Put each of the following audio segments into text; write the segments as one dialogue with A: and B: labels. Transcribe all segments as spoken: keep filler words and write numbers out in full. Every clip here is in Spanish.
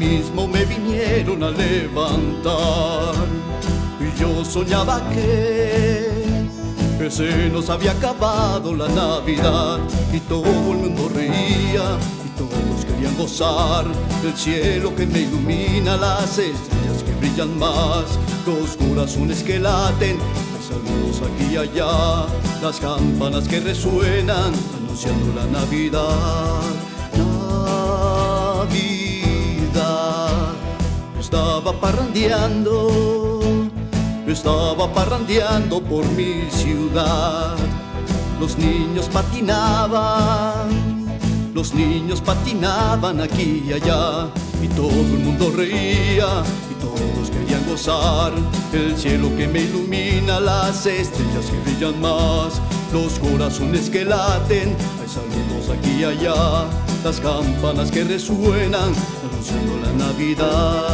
A: mismo me vinieron a levantar. Y yo soñaba que, que se nos había acabado la Navidad, y todo el mundo reía y todos querían gozar del cielo que me ilumina, las estrellas que brillan más, los corazones que laten, hay saludos aquí y allá, las campanas que resuenan anunciando la Navidad. Navidad. Estaba parrandeando, estaba parrandeando por mi ciudad. Los niños patinaban, los niños patinaban aquí y allá, y todo el mundo reía y todos querían gozar el cielo que me ilumina, las estrellas que brillan más, los corazones que laten, hay saludos aquí y allá, las campanas que resuenan anunciando la Navidad.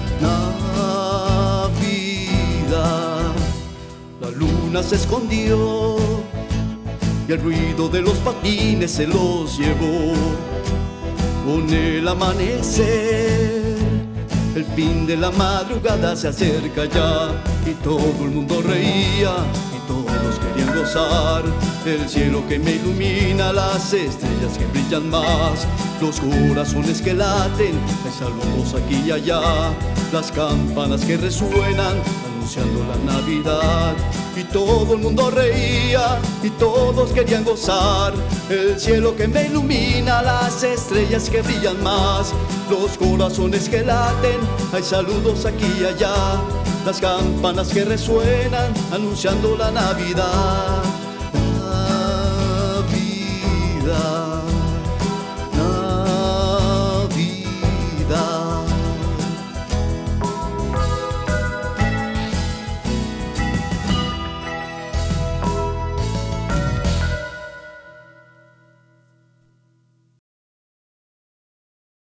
A: Navidad. La luna se escondió y el ruido de los patines se los llevó. Con el amanecer, el fin de la madrugada se acerca ya, y todo el mundo reía y todos querían gozar el cielo que me ilumina, las estrellas que brillan más, los corazones que laten, hay saludos aquí y allá, las campanas que resuenan anunciando la Navidad. Y todo el mundo reía y todos querían gozar el cielo que me ilumina, las estrellas que brillan más, los corazones que laten, hay saludos aquí y allá, las campanas que resuenan anunciando la Navidad. Navidad.